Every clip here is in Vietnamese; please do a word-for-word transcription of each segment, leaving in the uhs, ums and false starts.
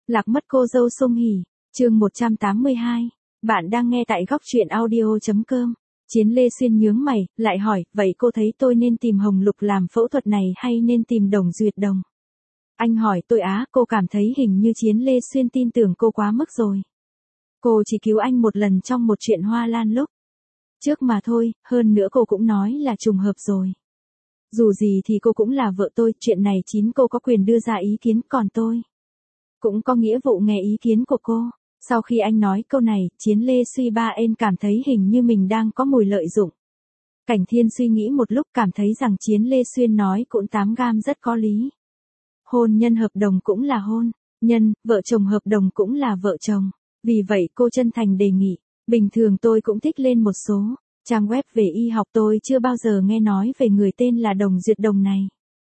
Lạc mất cô dâu Song Hỷ, chương một trăm tám mươi hai. Bạn đang nghe tại góc truyện audio.com. Chiến Lê Xuyên nhướng mày, lại hỏi, vậy cô thấy tôi nên tìm Hồng Lục làm phẫu thuật này hay nên tìm Đồng Duyệt Đồng? Anh hỏi tôi á, cô cảm thấy hình như Chiến Lê Xuyên tin tưởng cô quá mức rồi. Cô chỉ cứu anh một lần trong một chuyện hoa lan lúc trước mà thôi, hơn nữa cô cũng nói là trùng hợp rồi. Dù gì thì cô cũng là vợ tôi, chuyện này chính cô có quyền đưa ra ý kiến, còn tôi cũng có nghĩa vụ nghe ý kiến của cô. Sau khi anh nói câu này, Chiến Lê Suy Ba En cảm thấy hình như mình đang có mùi lợi dụng. Cảnh Thiên suy nghĩ một lúc cảm thấy rằng Chiến Lê Xuyên nói cũng tám gam rất có lý. Hôn nhân hợp đồng cũng là hôn nhân, vợ chồng hợp đồng cũng là vợ chồng. Vì vậy cô chân thành đề nghị, bình thường tôi cũng thích lên một số trang web về y học, tôi chưa bao giờ nghe nói về người tên là Đồng Duyệt Đồng này.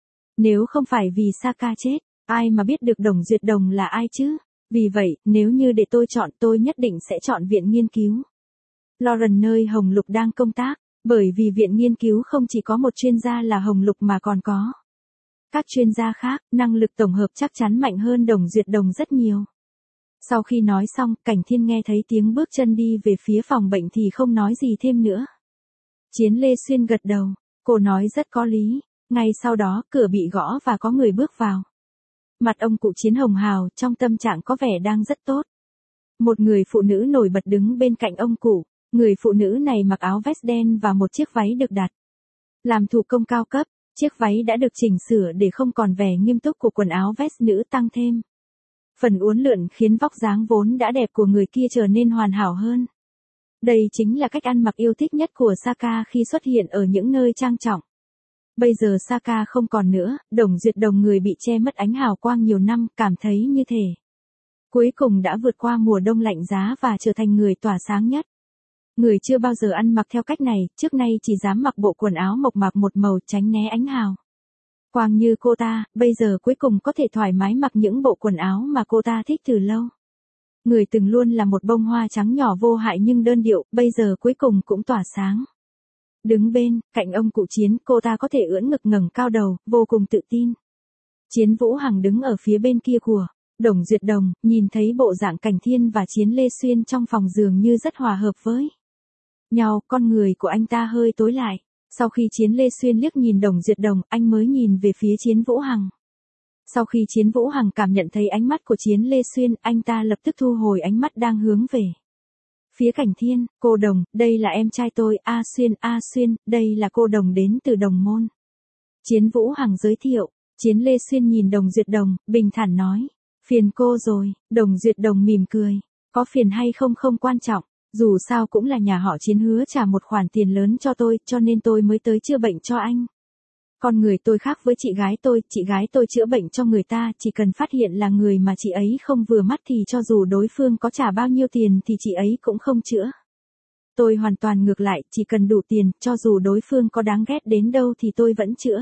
Nếu không phải vì Saka chết, ai mà biết được Đồng Duyệt Đồng là ai chứ? Vì vậy, nếu như để tôi chọn, tôi nhất định sẽ chọn viện nghiên cứu Lauren nơi Hồng Lục đang công tác, bởi vì viện nghiên cứu không chỉ có một chuyên gia là Hồng Lục mà còn có các chuyên gia khác, năng lực tổng hợp chắc chắn mạnh hơn Đồng Duyệt Đồng rất nhiều. Sau khi nói xong, Cảnh Thiên nghe thấy tiếng bước chân đi về phía phòng bệnh thì không nói gì thêm nữa. Chiến Lê Xuyên gật đầu, cô nói rất có lý. Ngay sau đó, cửa bị gõ và có người bước vào. Mặt ông cụ Chiến hồng hào, trong tâm trạng có vẻ đang rất tốt. Một người phụ nữ nổi bật đứng bên cạnh ông cụ. Người phụ nữ này mặc áo vest đen và một chiếc váy được đặt làm thủ công cao cấp. Chiếc váy đã được chỉnh sửa để không còn vẻ nghiêm túc của quần áo vest nữ tăng thêm phần uốn lượn, khiến vóc dáng vốn đã đẹp của người kia trở nên hoàn hảo hơn. Đây chính là cách ăn mặc yêu thích nhất của Saka khi xuất hiện ở những nơi trang trọng. Bây giờ Saka không còn nữa, Đồng Duyệt Đồng, người bị che mất ánh hào quang nhiều năm, cảm thấy như thể cuối cùng đã vượt qua mùa đông lạnh giá và trở thành người tỏa sáng nhất. Người chưa bao giờ ăn mặc theo cách này, trước nay chỉ dám mặc bộ quần áo mộc mạc một màu tránh né ánh hào quang như cô ta, bây giờ cuối cùng có thể thoải mái mặc những bộ quần áo mà cô ta thích từ lâu. Người từng luôn là một bông hoa trắng nhỏ vô hại nhưng đơn điệu, bây giờ cuối cùng cũng tỏa sáng. Đứng bên cạnh ông cụ Chiến, cô ta có thể ưỡn ngực ngẩng cao đầu, vô cùng tự tin. Chiến Vũ Hằng đứng ở phía bên kia của Đồng Duyệt Đồng, nhìn thấy bộ dạng Cảnh Thiên và Chiến Lê Xuyên trong phòng dường như rất hòa hợp với nhau, con người của anh ta hơi tối lại. Sau khi Chiến Lê Xuyên liếc nhìn Đồng Duyệt Đồng, anh mới nhìn về phía Chiến Vũ Hằng. Sau khi Chiến Vũ Hằng cảm nhận thấy ánh mắt của Chiến Lê Xuyên, anh ta lập tức thu hồi ánh mắt đang hướng về phía Cảnh Thiên. Cô Đồng, đây là em trai tôi, A Xuyên, A Xuyên, đây là cô Đồng đến từ Đồng Môn. Chiến Vũ Hằng giới thiệu. Chiến Lê Xuyên nhìn Đồng Duyệt Đồng, bình thản nói, phiền cô rồi. Đồng Duyệt Đồng mỉm cười, có phiền hay không không quan trọng. Dù sao cũng là nhà họ Chiến hứa trả một khoản tiền lớn cho tôi, cho nên tôi mới tới chữa bệnh cho anh. Con người tôi khác với chị gái tôi, chị gái tôi chữa bệnh cho người ta, chỉ cần phát hiện là người mà chị ấy không vừa mắt thì cho dù đối phương có trả bao nhiêu tiền thì chị ấy cũng không chữa. Tôi hoàn toàn ngược lại, chỉ cần đủ tiền, cho dù đối phương có đáng ghét đến đâu thì tôi vẫn chữa.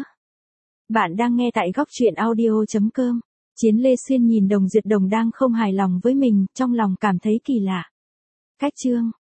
Bạn đang nghe tại góc truyện audio.com. Chiến Lê Xuyên nhìn Đồng Duyệt Đồng đang không hài lòng với mình, trong lòng cảm thấy kỳ lạ. Cách chương